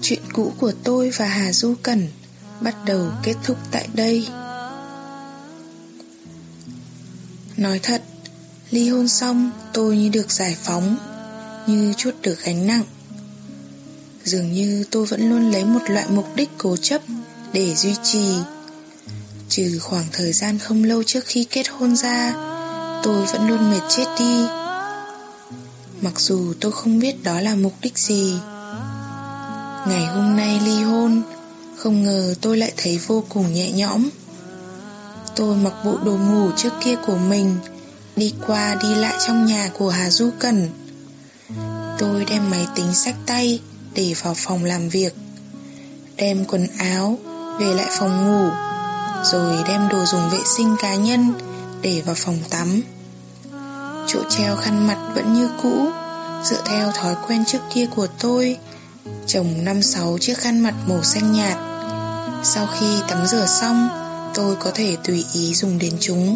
Chuyện cũ của tôi và Hà Du Cẩn bắt đầu kết thúc tại đây. Nói thật, ly hôn xong tôi như được giải phóng, như trút được gánh nặng. Dường như tôi vẫn luôn lấy một loại mục đích cố chấp để duy trì. Trừ khoảng thời gian không lâu trước khi kết hôn ra, tôi vẫn luôn mệt chết đi. Mặc dù tôi không biết đó là mục đích gì. Ngày hôm nay ly hôn, không ngờ tôi lại thấy vô cùng nhẹ nhõm. Tôi mặc bộ đồ ngủ trước kia của mình, đi qua đi lại trong nhà của Hà Du Cẩn. Tôi đem máy tính xách tay để vào phòng làm việc, đem quần áo về lại phòng ngủ, rồi đem đồ dùng vệ sinh cá nhân để vào phòng tắm. Chỗ treo khăn mặt vẫn như cũ, dựa theo thói quen trước kia của tôi, chồng 5-6 chiếc khăn mặt màu xanh nhạt. Sau khi tắm rửa xong, tôi có thể tùy ý dùng đến chúng.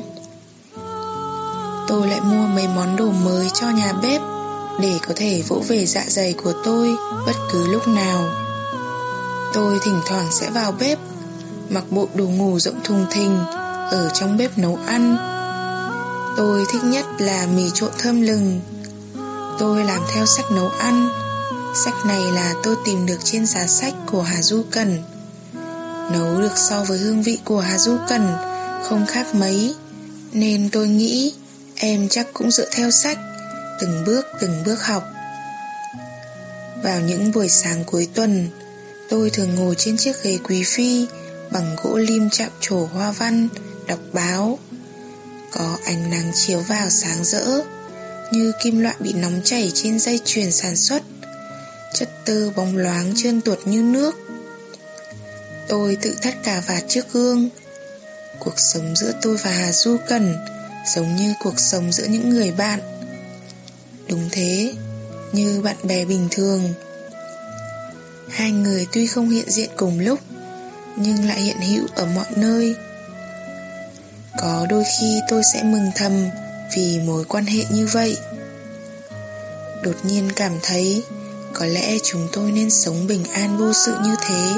Tôi lại mua mấy món đồ mới cho nhà bếp để có thể vỗ về dạ dày của tôi bất cứ lúc nào. Tôi thỉnh thoảng sẽ vào bếp, mặc bộ đồ ngủ rộng thùng thình, ở trong bếp nấu ăn. Tôi thích nhất là mì trộn thơm lừng. Tôi làm theo sách nấu ăn. Sách này là tôi tìm được trên giá sách của Hà Du Cẩn. Nấu được so với hương vị của Hà Du Cẩn không khác mấy, nên tôi nghĩ em chắc cũng dựa theo sách, từng bước học. Vào những buổi sáng cuối tuần, tôi thường ngồi trên chiếc ghế quý phi bằng gỗ lim chạm trổ hoa văn, đọc báo. Có ánh nắng chiếu vào sáng rỡ, như kim loại bị nóng chảy trên dây chuyền sản xuất, chất tơ bóng loáng trơn tuột như nước. Tôi tự thắt cà vạt trước gương. Cuộc sống giữa tôi và Hà Du Cẩn giống như cuộc sống giữa những người bạn. Đúng thế, như bạn bè bình thường. Hai người tuy không hiện diện cùng lúc, nhưng lại hiện hữu ở mọi nơi. Có đôi khi tôi sẽ mừng thầm vì mối quan hệ như vậy. Đột nhiên cảm thấy có lẽ chúng tôi nên sống bình an vô sự như thế.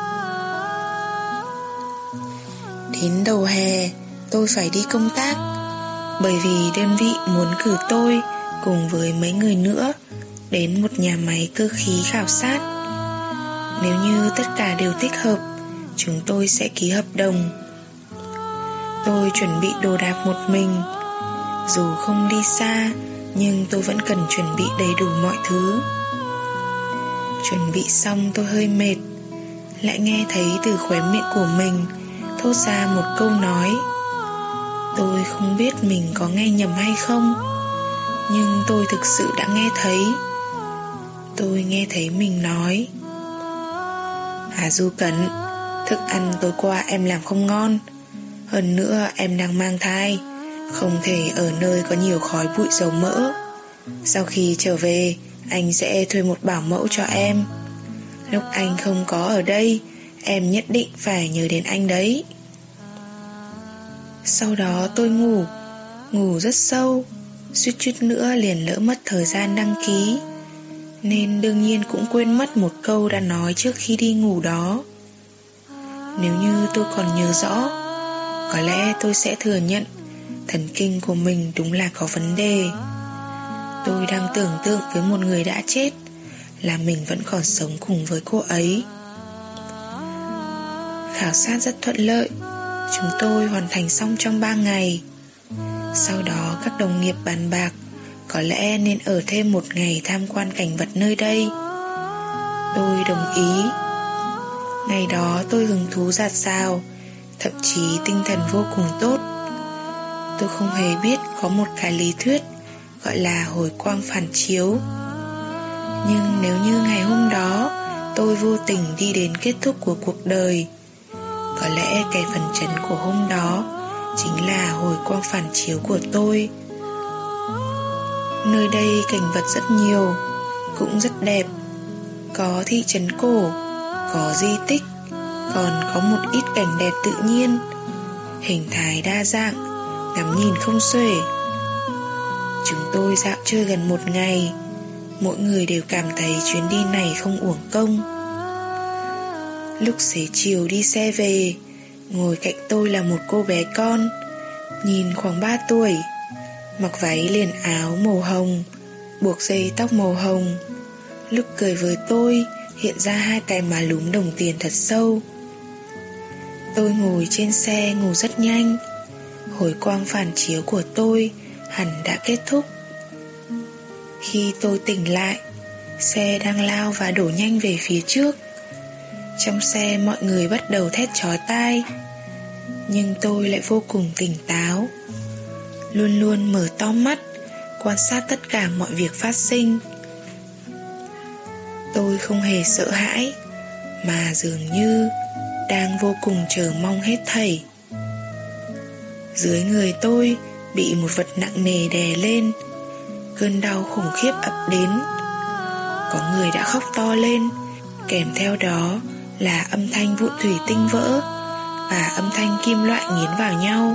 Đến đầu hè, tôi phải đi công tác, bởi vì đơn vị muốn cử tôi cùng với mấy người nữa đến một nhà máy cơ khí khảo sát. Nếu như tất cả đều thích hợp, chúng tôi sẽ ký hợp đồng. Tôi chuẩn bị đồ đạc một mình. Dù không đi xa, nhưng tôi vẫn cần chuẩn bị đầy đủ mọi thứ. Chuẩn bị xong tôi hơi mệt, lại nghe thấy từ khóe miệng của mình thốt ra một câu nói. Tôi không biết mình có nghe nhầm hay không, nhưng tôi thực sự đã nghe thấy. Tôi nghe thấy mình nói: Hà Du Cẩn, thức ăn tối qua em làm không ngon. Hơn nữa em đang mang thai, không thể ở nơi có nhiều khói bụi dầu mỡ. Sau khi trở về, anh sẽ thuê một bảo mẫu cho em. Lúc anh không có ở đây, em nhất định phải nhớ đến anh đấy. Sau đó tôi ngủ rất sâu, suýt chút nữa liền lỡ mất thời gian đăng ký, nên đương nhiên cũng quên mất một câu đã nói trước khi đi ngủ đó. Nếu như tôi còn nhớ rõ, có lẽ tôi sẽ thừa nhận thần kinh của mình đúng là có vấn đề. Tôi đang tưởng tượng với một người đã chết là mình vẫn còn sống cùng với cô ấy. Khảo sát rất thuận lợi, chúng tôi hoàn thành xong trong 3 ngày. Sau đó các đồng nghiệp bàn bạc có lẽ nên ở thêm 1 ngày tham quan cảnh vật nơi đây. Tôi đồng ý. Ngày đó tôi hứng thú dạt dào, thậm chí tinh thần vô cùng tốt. Tôi không hề biết có một cái lý thuyết gọi là hồi quang phản chiếu. Nhưng nếu như ngày hôm đó tôi vô tình đi đến kết thúc của cuộc đời, có lẽ cái phấn chấn của hôm đó chính là hồi quang phản chiếu của tôi. Nơi đây cảnh vật rất nhiều, cũng rất đẹp. Có thị trấn cổ, có di tích, còn có một ít cảnh đẹp tự nhiên, hình thái đa dạng, ngắm nhìn không xuể. Chúng tôi dạo chơi gần 1 ngày, mỗi người đều cảm thấy chuyến đi này không uổng công. Lúc xế chiều đi xe về, ngồi cạnh tôi là một cô bé con, nhìn khoảng 3 tuổi, mặc váy liền áo màu hồng, buộc dây tóc màu hồng. Lúc cười với tôi, hiện ra 2 cái má lúm đồng tiền thật sâu. Tôi ngồi trên xe ngủ rất nhanh. Hồi quang phản chiếu của tôi hẳn đã kết thúc. Khi tôi tỉnh lại, xe đang lao và đổ nhanh về phía trước. Trong xe mọi người bắt đầu thét chói tai, nhưng tôi lại vô cùng tỉnh táo, luôn luôn mở to mắt, quan sát tất cả mọi việc phát sinh. Tôi không hề sợ hãi, mà dường như đang vô cùng chờ mong hết thảy. Dưới người tôi bị một vật nặng nề đè lên. Cơn đau khủng khiếp ập đến. Có người đã khóc to lên, kèm theo đó là âm thanh vụn thủy tinh vỡ và âm thanh kim loại nghiến vào nhau.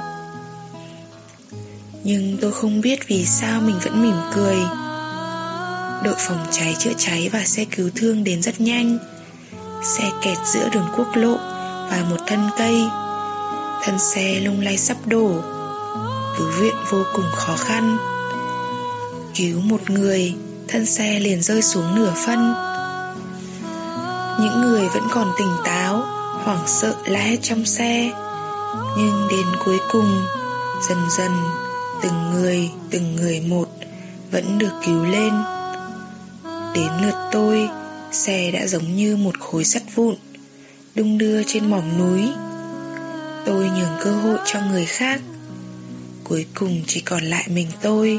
Nhưng tôi không biết vì sao mình vẫn mỉm cười. Đội phòng cháy chữa cháy và xe cứu thương đến rất nhanh. Xe kẹt giữa đường quốc lộ và một thân cây. Thân xe lung lay sắp đổ. Cứu viện vô cùng khó khăn. Cứu một người, thân xe liền rơi xuống nửa phân. Những người vẫn còn tỉnh táo, hoảng sợ la hét trong xe. Nhưng đến cuối cùng, dần dần, từng người một vẫn được cứu lên. Đến lượt tôi, xe đã giống như một khối sắt vụn, đung đưa trên mỏm núi. Tôi nhường cơ hội cho người khác. Cuối cùng chỉ còn lại mình tôi.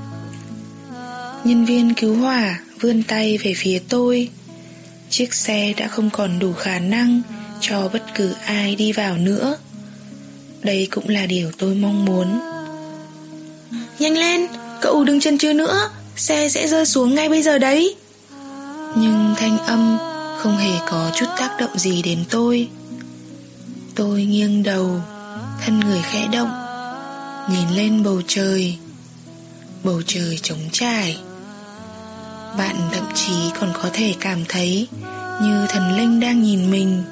Nhân viên cứu hỏa vươn tay về phía tôi. Chiếc xe đã không còn đủ khả năng cho bất cứ ai đi vào nữa. Đây cũng là điều tôi mong muốn. Nhanh lên, cậu đừng chần chừ nữa, xe sẽ rơi xuống ngay bây giờ đấy. Nhưng thanh âm không hề có chút tác động gì đến tôi. Tôi nghiêng đầu, thân người khẽ động, nhìn lên bầu trời. Bầu trời trống trải. Bạn thậm chí còn có thể cảm thấy như thần linh đang nhìn mình.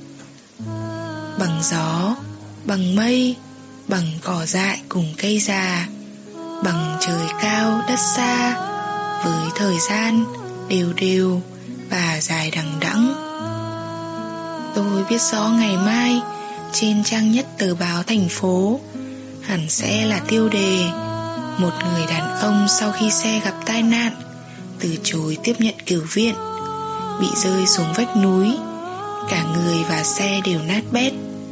Bằng gió, bằng mây, bằng cỏ dại cùng cây già, bằng trời cao đất xa, với thời gian đều đều và dài đằng đẵng. Tôi biết rõ ngày mai trên trang nhất tờ báo thành phố hẳn sẽ là tiêu đề: một người đàn ông sau khi xe gặp tai nạn từ chối tiếp nhận cứu viện, bị rơi xuống vách núi, cả người và xe đều nát bét.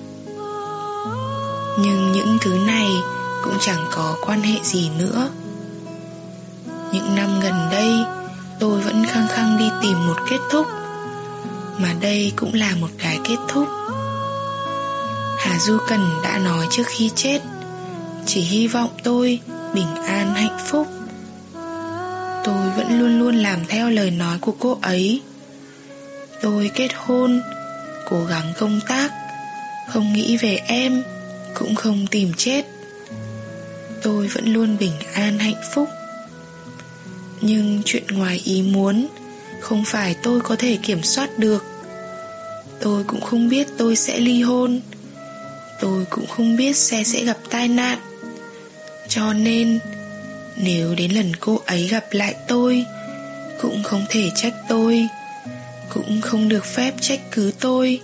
Nhưng những thứ này cũng chẳng có quan hệ gì nữa. Những năm gần đây, tôi vẫn khăng khăng đi tìm một kết thúc, mà đây cũng là một cái kết thúc. Hà Du Cần đã nói trước khi chết, chỉ hy vọng tôi bình an hạnh phúc. Tôi vẫn luôn luôn làm theo lời nói của cô ấy. Tôi kết hôn, cố gắng công tác, không nghĩ về em, cũng không tìm chết. Tôi vẫn luôn bình an hạnh phúc. Nhưng chuyện ngoài ý muốn không phải tôi có thể kiểm soát được. Tôi cũng không biết tôi sẽ ly hôn. Tôi cũng không biết xe sẽ gặp tai nạn. Cho nên nếu đến lần cô ấy gặp lại tôi, cũng không thể trách tôi, cũng không được phép trách cứ tôi.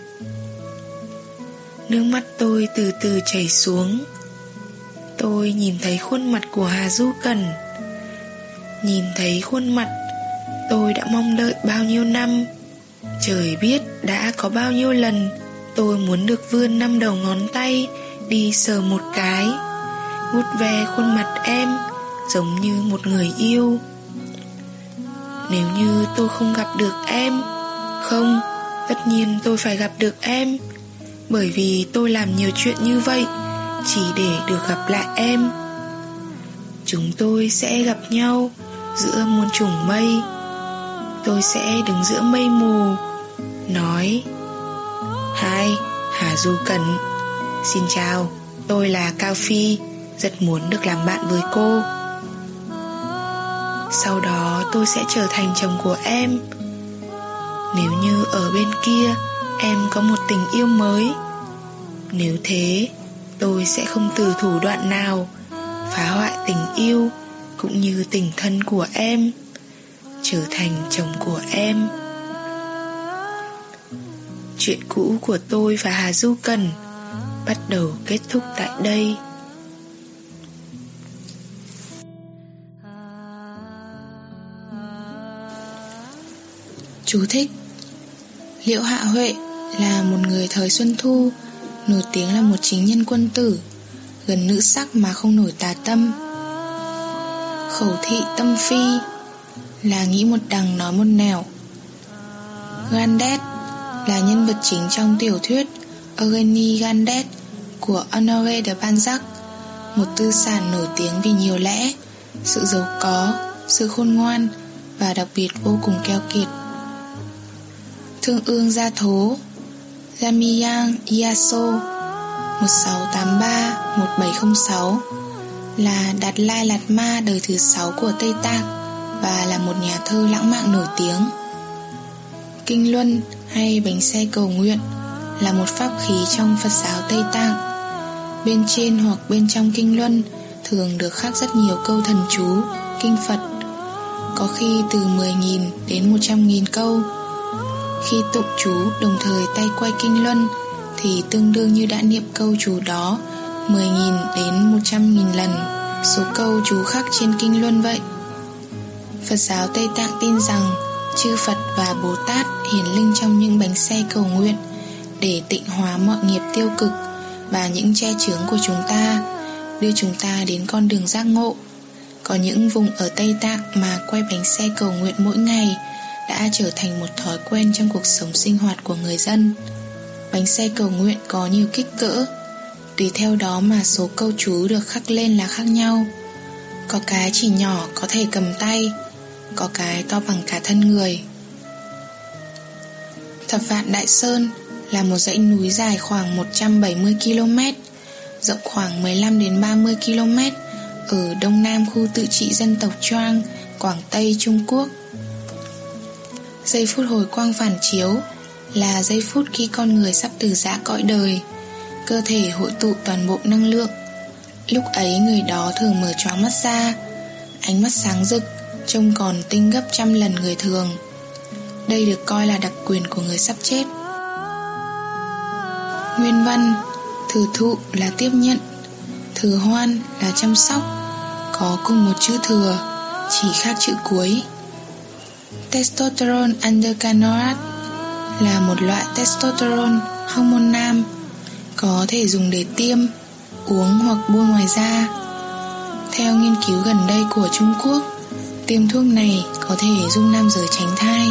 Nước mắt tôi từ từ chảy xuống. Tôi nhìn thấy khuôn mặt của Hà Du Cần, nhìn thấy khuôn mặt tôi đã mong đợi bao nhiêu năm. Trời biết đã có bao nhiêu lần tôi muốn được vươn 5 đầu ngón tay đi sờ một cái, vuốt ve khuôn mặt em giống như một người yêu. Nếu như tôi không gặp được em, không, tất nhiên tôi phải gặp được em, bởi vì tôi làm nhiều chuyện như vậy chỉ để được gặp lại em. Chúng tôi sẽ gặp nhau giữa muôn trùng mây. Tôi sẽ đứng giữa mây mù, nói: Hi, Hà Du Cần. Xin chào, tôi là Cao Phi, rất muốn được làm bạn với cô. Sau đó tôi sẽ trở thành chồng của em. Nếu như ở bên kia em có một tình yêu mới. Nếu thế, tôi sẽ không từ thủ đoạn nào phá hoại tình yêu cũng như tình thân của em, trở thành chồng của em. Chuyện cũ của tôi và Hà Du Cần bắt đầu kết thúc tại đây. Chú thích: Liễu Hạ Huệ là một người thời Xuân Thu, nổi tiếng là một chính nhân quân tử, gần nữ sắc mà không nổi tà tâm. Khẩu thị tâm phi là nghĩ một đằng nói một nẻo. Gandet là nhân vật chính trong tiểu thuyết Eugenie Gandet của Honoré de Balzac, một tư sản nổi tiếng vì nhiều lẽ, sự giàu có, sự khôn ngoan và đặc biệt vô cùng keo kiệt. Thương ương gia thố Jamiyang Iaso 1683-1706 là Đạt Lai Lạt Ma đời thứ 6 của Tây Tạng và là một nhà thơ lãng mạn nổi tiếng. Kinh Luân hay bánh xe cầu nguyện là một pháp khí trong Phật giáo Tây Tạng. Bên trên hoặc bên trong Kinh Luân thường được khắc rất nhiều câu thần chú, kinh Phật, có khi từ 10.000 đến 100.000 câu. Khi tụng chú đồng thời tay quay Kinh Luân thì tương đương như đã niệm câu chú đó 10.000 đến 100.000 lần số câu chú khắc trên Kinh Luân vậy. Phật giáo Tây Tạng tin rằng chư Phật và Bồ Tát hiển linh trong những bánh xe cầu nguyện để tịnh hóa mọi nghiệp tiêu cực và những che chướng của chúng ta, đưa chúng ta đến con đường giác ngộ. Có những vùng ở Tây Tạng mà quay bánh xe cầu nguyện mỗi ngày đã trở thành một thói quen trong cuộc sống sinh hoạt của người dân. Bánh xe cầu nguyện có nhiều kích cỡ, tùy theo đó mà số câu chú được khắc lên là khác nhau. Có cái chỉ nhỏ có thể cầm tay, có cái to bằng cả thân người. Thập Vạn Đại Sơn là một dãy núi dài khoảng 170 km, rộng khoảng 15 đến 30 km ở đông nam khu tự trị dân tộc Choang, Quảng Tây, Trung Quốc. Giây phút hồi quang phản chiếu là giây phút khi con người sắp từ giã cõi đời, cơ thể hội tụ toàn bộ năng lượng. Lúc ấy người đó thường mở choáng mắt ra, ánh mắt sáng rực, trông còn tinh gấp 100 lần người thường. Đây được coi là đặc quyền của người sắp chết. Nguyên văn: thừa thụ là tiếp nhận, thừa hoan là chăm sóc, có cùng một chữ thừa, chỉ khác chữ cuối. Testosterone androcanate là một loại testosterone hormone nam, có thể dùng để tiêm, uống hoặc bôi ngoài da. Theo nghiên cứu gần đây của Trung Quốc, tiêm thuốc này có thể giúp nam giới tránh thai.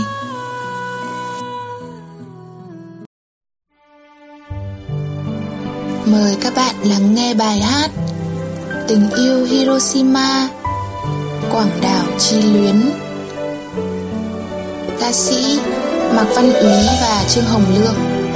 Mời các bạn lắng nghe bài hát Tình yêu Hiroshima, Quảng đảo chi luyến. Ca sĩ Mạc Văn Úy và Trương Hồng Lượng.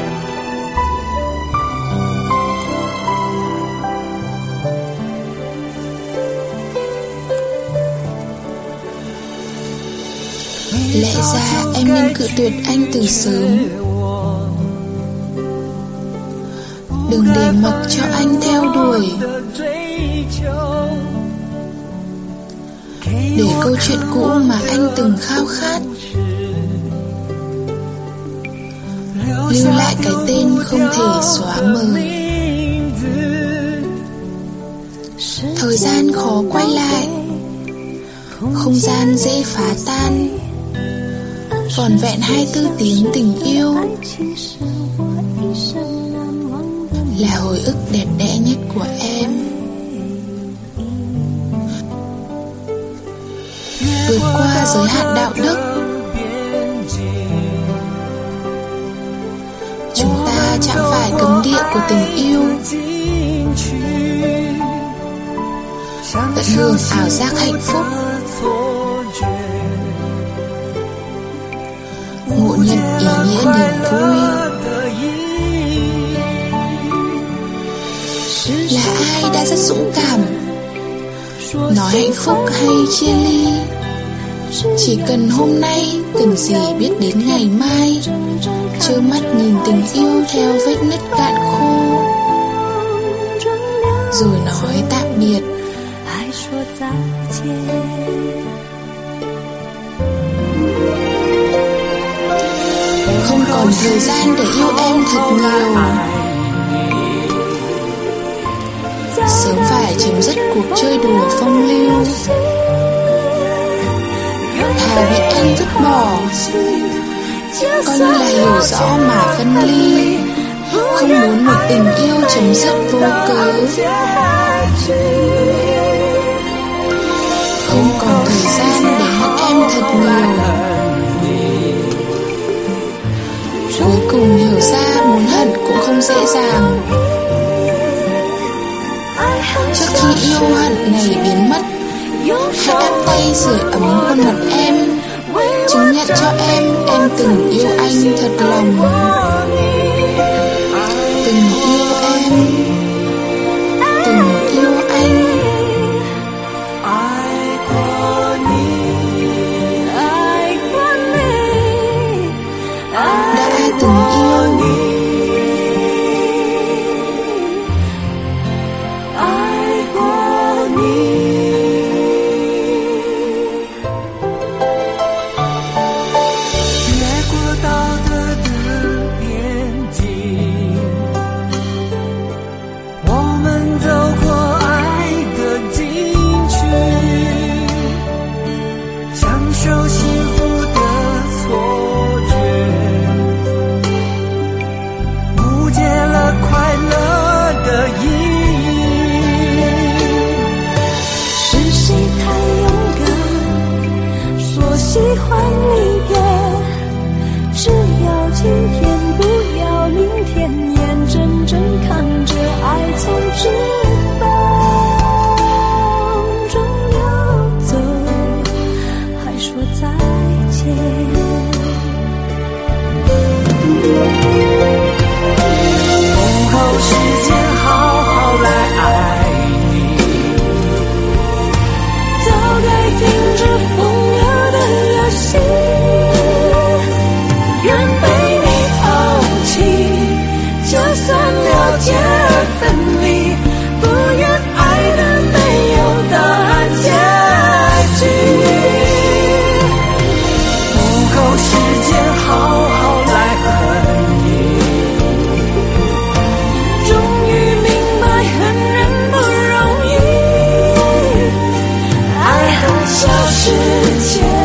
Lẽ ra em nên cự tuyệt anh từ sớm, đừng để mặc cho anh theo đuổi, để câu chuyện cũ mà anh từng khao khát lưu lại cái tên không thể xóa mờ. Thời gian khó quay lại, không gian dễ phá tan, vỏn vẹn 24 tiếng tình yêu là hồi ức đẹp đẽ nhất của em. Vượt qua giới hạn đạo đức, chúng ta chạm phải cấm địa của tình yêu, tận hưởng ảo giác hạnh phúc, ngộ nhận ý nghĩa niềm vui. Là ai đã rất dũng cảm nói hạnh phúc hay chia ly, Chỉ cần hôm nay, cần gì biết đến ngày mai. Trơ mắt nhìn tình yêu theo vết nứt cạn khô, rồi nói tạm biệt. Không còn thời gian để yêu em thật nhiều, sớm phải chấm dứt cuộc chơi đùa phong lưu. Thà bị anh vứt bỏ, coi như là hiểu rõ mà phân ly. Không muốn một tình yêu chấm dứt vô cớ. Không còn thời gian để hận em thật nhiều, cuối cùng hiểu ra muốn hận cũng không dễ dàng. Trước khi yêu hận này biến mất, hãy đắp tay sưởi ấm khuôn mặt em, chứng nhận cho em từng yêu anh thật lòng. Từng yêu em, từng yêu anh. Đã từng yêu, 喜欢离别，只要今天，不要明天，眼睁睁看着爱从指缝中流走，还说再见。 风后时间好好来爱你， 早该停止风流的游戏，愿被你抛弃，就算了解而分离，不愿爱的没有答案结局。 风后时间好好来恨你， 终于明白恨人不容易，爱恨消失前